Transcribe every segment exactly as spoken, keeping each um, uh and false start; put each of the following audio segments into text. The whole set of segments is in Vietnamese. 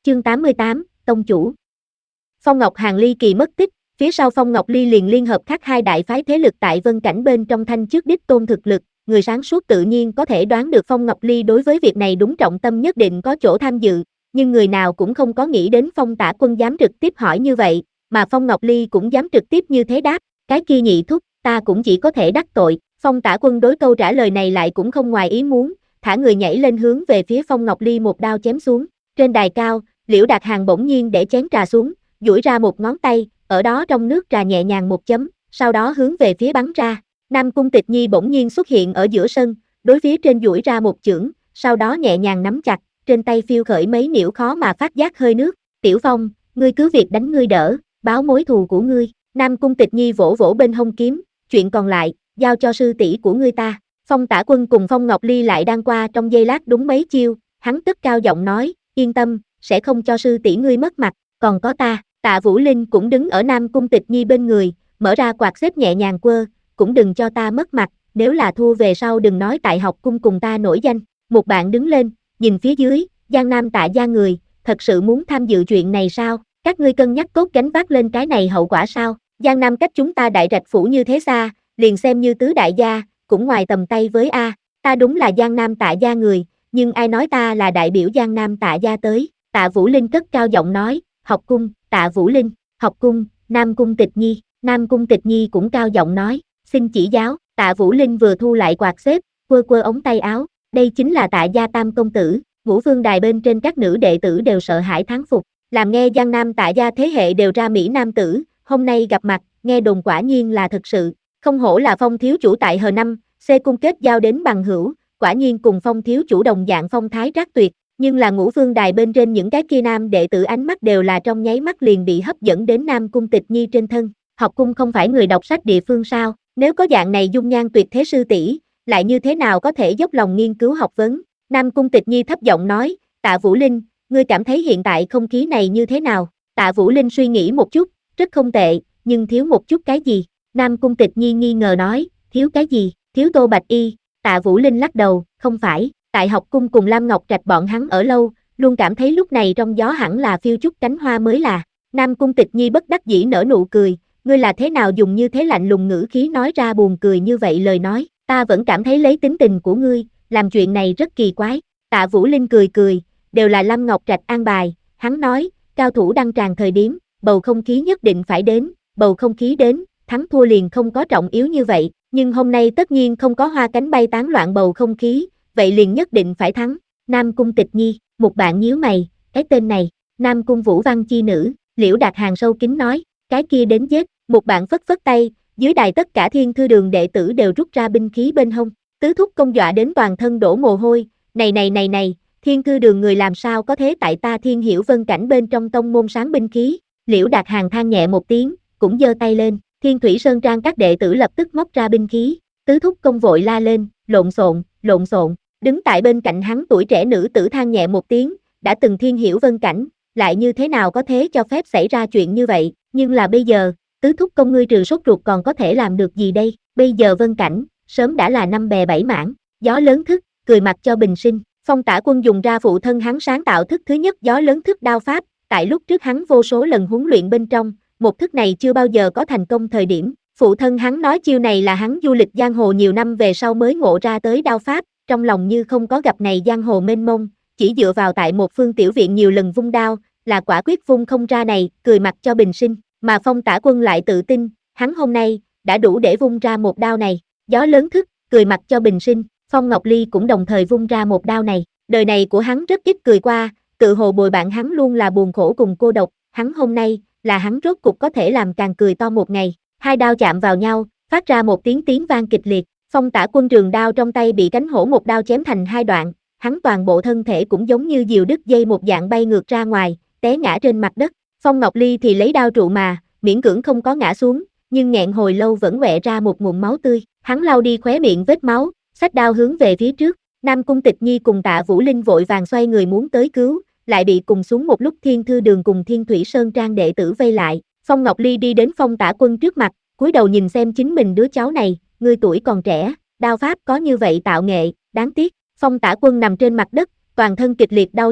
Chương tám mươi tám, Tông chủ. Phong Ngọc Hàn ly kỳ mất tích, phía sau Phong Ngọc Ly liền liên hợp khác hai đại phái thế lực tại Vân Cảnh bên trong thanh trước đích tôn thực lực, người sáng suốt tự nhiên có thể đoán được Phong Ngọc Ly đối với việc này đúng trọng tâm nhất định có chỗ tham dự, nhưng người nào cũng không có nghĩ đến Phong Tả Quân dám trực tiếp hỏi như vậy, mà Phong Ngọc Ly cũng dám trực tiếp như thế đáp, cái kia nhị thúc, ta cũng chỉ có thể đắc tội. Phong Tả Quân đối câu trả lời này lại cũng không ngoài ý muốn, thả người nhảy lên hướng về phía Phong Ngọc Ly một đao chém xuống. Trên đài cao, Liễu Đạt Hàng bỗng nhiên để chén trà xuống, duỗi ra một ngón tay, ở đó trong nước trà nhẹ nhàng một chấm, sau đó hướng về phía bắn ra. Nam Cung Tịch Nhi bỗng nhiên xuất hiện ở giữa sân, đối phía trên duỗi ra một chưởng, sau đó nhẹ nhàng nắm chặt, trên tay phiêu khởi mấy nhiễu khó mà phát giác hơi nước. Tiểu Phong, ngươi cứ việc đánh ngươi đỡ, báo mối thù của ngươi. Nam Cung Tịch Nhi vỗ vỗ bên hông kiếm, chuyện còn lại, giao cho sư tỷ của ngươi ta. Phong Tả Quân cùng Phong Ngọc Ly lại đang qua trong giây lát đúng mấy chiêu, hắn cất cao giọng nói, yên tâm, sẽ không cho sư tỷ ngươi mất mặt, còn có ta. Tạ Vũ Linh cũng đứng ở Nam Cung Tịch Nhi bên người, mở ra quạt xếp nhẹ nhàng quơ, cũng đừng cho ta mất mặt, nếu là thua về sau đừng nói tại học cung cùng ta nổi danh. Một bạn đứng lên, nhìn phía dưới, Giang Nam Tạ gia người, thật sự muốn tham dự chuyện này sao? Các ngươi cân nhắc tốt gánh vác lên cái này hậu quả sao? Giang Nam cách chúng ta Đại Trạch phủ như thế xa, liền xem như tứ đại gia, cũng ngoài tầm tay với a. Ta đúng là Giang Nam Tạ gia người, nhưng ai nói ta là đại biểu Giang Nam Tạ gia tới? Tạ Vũ Linh cất cao giọng nói, học cung. Tạ Vũ Linh, học cung. Nam Cung Tịch Nhi. Nam Cung Tịch Nhi cũng cao giọng nói, xin chỉ giáo. Tạ Vũ Linh vừa thu lại quạt xếp, quơ quơ ống tay áo, đây chính là Tạ gia tam công tử. Ngũ Vương đài bên trên các nữ đệ tử đều sợ hãi thán phục, làm nghe Giang Nam Tạ gia thế hệ đều ra mỹ nam tử, hôm nay gặp mặt, nghe đồn quả nhiên là thật sự. Không hổ là Phong thiếu chủ tại hờ năm, C cung kết giao đến bằng hữu, quả nhiên cùng Phong thiếu chủ đồng dạng phong thái trác tuyệt. Nhưng là Ngũ Vương đài bên trên những cái kia nam đệ tử ánh mắt đều là trong nháy mắt liền bị hấp dẫn đến Nam Cung Tịch Nhi trên thân. Học cung không phải người đọc sách địa phương sao? Nếu có dạng này dung nhan tuyệt thế sư tỷ, lại như thế nào có thể dốc lòng nghiên cứu học vấn? Nam Cung Tịch Nhi thấp giọng nói, Tạ Vũ Linh, ngươi cảm thấy hiện tại không khí này như thế nào? Tạ Vũ Linh suy nghĩ một chút, rất không tệ, nhưng thiếu một chút cái gì? Nam Cung Tịch Nhi nghi ngờ nói, thiếu cái gì? Thiếu Tô Bạch Y. Tạ Vũ Linh lắc đầu, không phải. Tại học cung cùng Lam Ngọc Trạch bọn hắn ở lâu, luôn cảm thấy lúc này trong gió hẳn là phiêu chút cánh hoa mới là. Nam Cung Tịch Nhi bất đắc dĩ nở nụ cười, ngươi là thế nào dùng như thế lạnh lùng ngữ khí nói ra buồn cười như vậy lời nói, ta vẫn cảm thấy lấy tính tình của ngươi, làm chuyện này rất kỳ quái. Tạ Vũ Linh cười cười, đều là Lam Ngọc Trạch an bài, hắn nói, cao thủ đăng tràng thời điểm, bầu không khí nhất định phải đến, bầu không khí đến, thắng thua liền không có trọng yếu như vậy, nhưng hôm nay tất nhiên không có hoa cánh bay tán loạn bầu không khí, vậy liền nhất định phải thắng. Nam Cung Tịch Nhi, một bạn nhíu mày, cái tên này, Nam Cung Vũ Văn chi nữ. Liễu Đạt Hàng sâu kín nói, cái kia đến giết. Một bạn phất phất tay, dưới đài tất cả Thiên Thư Đường đệ tử đều rút ra binh khí bên hông. Tứ thúc công dọa đến toàn thân đổ mồ hôi, này này này này, Thiên Thư Đường người làm sao có thế tại ta Thiên Hiểu Vân cảnh bên trong tông môn sáng binh khí. Liễu Đạt Hàng than nhẹ một tiếng, cũng giơ tay lên, Thiên Thủy Sơn Trang các đệ tử lập tức móc ra binh khí. Tứ thúc công vội la lên, lộn xộn, lộn xộn. Đứng tại bên cạnh hắn tuổi trẻ nữ tử than nhẹ một tiếng, đã từng Thiên Hiểu Vân cảnh, lại như thế nào có thế cho phép xảy ra chuyện như vậy, nhưng là bây giờ, tứ thúc công ngươi trừ sốt ruột còn có thể làm được gì đây, bây giờ Vân cảnh, sớm đã là năm bè bảy mảng, gió lớn thức, cười mặt cho bình sinh. Phong Tả Quân dùng ra phụ thân hắn sáng tạo thức thứ nhất gió lớn thức đao pháp, tại lúc trước hắn vô số lần huấn luyện bên trong, một thức này chưa bao giờ có thành công thời điểm, phụ thân hắn nói chiêu này là hắn du lịch giang hồ nhiều năm về sau mới ngộ ra tới đao pháp, trong lòng như không có gặp này giang hồ mênh mông, chỉ dựa vào tại một phương tiểu viện nhiều lần vung đao, là quả quyết vung không ra này, cười mặt cho bình sinh, mà Phong Tả Quân lại tự tin, hắn hôm nay, đã đủ để vung ra một đao này, gió lớn thức, cười mặt cho bình sinh, Phong Ngọc Ly cũng đồng thời vung ra một đao này, đời này của hắn rất ít cười qua, tự hồ bồi bạn hắn luôn là buồn khổ cùng cô độc, hắn hôm nay, là hắn rốt cục có thể làm càng cười to một ngày, hai đao chạm vào nhau, phát ra một tiếng tiếng vang kịch liệt, Phong Tả Quân trường đao trong tay bị cánh hổ một đao chém thành hai đoạn, hắn toàn bộ thân thể cũng giống như diều đứt dây một dạng bay ngược ra ngoài, té ngã trên mặt đất. Phong Ngọc Ly thì lấy đao trụ mà, miễn cưỡng không có ngã xuống, nhưng nghẹn hồi lâu vẫn quẹ ra một ngụm máu tươi, hắn lau đi khóe miệng vết máu, xách đao hướng về phía trước. Nam Cung Tịch Nhi cùng Tạ Vũ Linh vội vàng xoay người muốn tới cứu, lại bị cùng xuống một lúc Thiên Thư Đường cùng Thiên Thủy Sơn Trang đệ tử vây lại. Phong Ngọc Ly đi đến Phong Tả Quân trước mặt, cúi đầu nhìn xem chính mình đứa cháu này, ngươi tuổi còn trẻ, đao pháp có như vậy tạo nghệ, đáng tiếc. Phong Tả Quân nằm trên mặt đất, toàn thân kịch liệt đau nhức,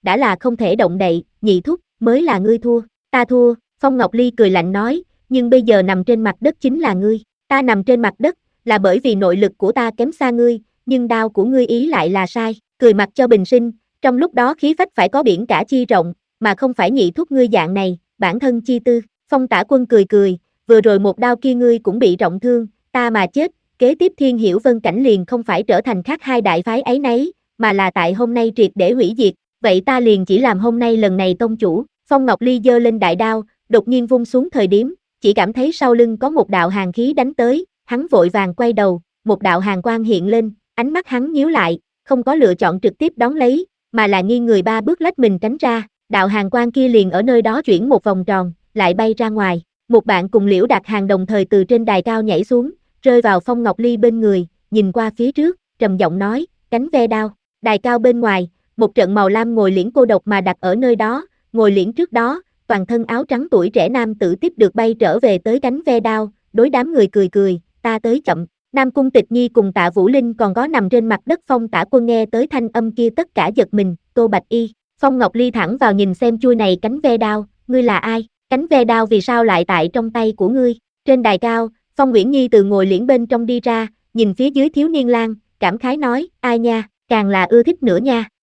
đã là không thể động đậy, Nhị thúc, mới là ngươi thua, ta thua, Phong Ngọc Ly cười lạnh nói, nhưng bây giờ nằm trên mặt đất chính là ngươi, ta nằm trên mặt đất, là bởi vì nội lực của ta kém xa ngươi, nhưng đao của ngươi ý lại là sai, cười mặt cho bình sinh, trong lúc đó khí phách phải có biển cả chi rộng, mà không phải Nhị thúc ngươi dạng này, bản thân chi tư, Phong Tả Quân cười cười, vừa rồi một đao kia ngươi cũng bị trọng thương, ta mà chết, kế tiếp Thiên Hiểu Vân Cảnh liền không phải trở thành khác hai đại phái ấy nấy, mà là tại hôm nay triệt để hủy diệt, vậy ta liền chỉ làm hôm nay lần này tông chủ, Phong Ngọc Ly giơ lên đại đao, đột nhiên vung xuống thời điểm, chỉ cảm thấy sau lưng có một đạo hàn khí đánh tới, hắn vội vàng quay đầu, một đạo hàn quang hiện lên, ánh mắt hắn nhíu lại, không có lựa chọn trực tiếp đón lấy, mà là nghiêng người ba bước lách mình tránh ra, đạo hàn quang kia liền ở nơi đó chuyển một vòng tròn, lại bay ra ngoài, một bạn cùng Liễu Đạt Hàng đồng thời từ trên đài cao nhảy xuống, rơi vào Phong Ngọc Ly bên người, nhìn qua phía trước, trầm giọng nói, cánh ve đao, đài cao bên ngoài, một trận màu lam ngồi liễn cô độc mà đặt ở nơi đó, ngồi liễn trước đó, toàn thân áo trắng tuổi trẻ nam tử tiếp được bay trở về tới cánh ve đao, đối đám người cười cười, ta tới chậm, Nam Cung Tịch Nhi cùng Tạ Vũ Linh còn có nằm trên mặt đất Phong Tả Quân nghe tới thanh âm kia tất cả giật mình, Tô Bạch Y, Phong Ngọc Ly thẳng vào nhìn xem chui này cánh ve đao, ngươi là ai, cánh ve đao vì sao lại tại trong tay của ngươi, trên đài cao, Phong Uyển Nhi từ ngồi liễn bên trong đi ra, nhìn phía dưới thiếu niên lang, cảm khái nói, ai nha, càng là ưa thích nữa nha.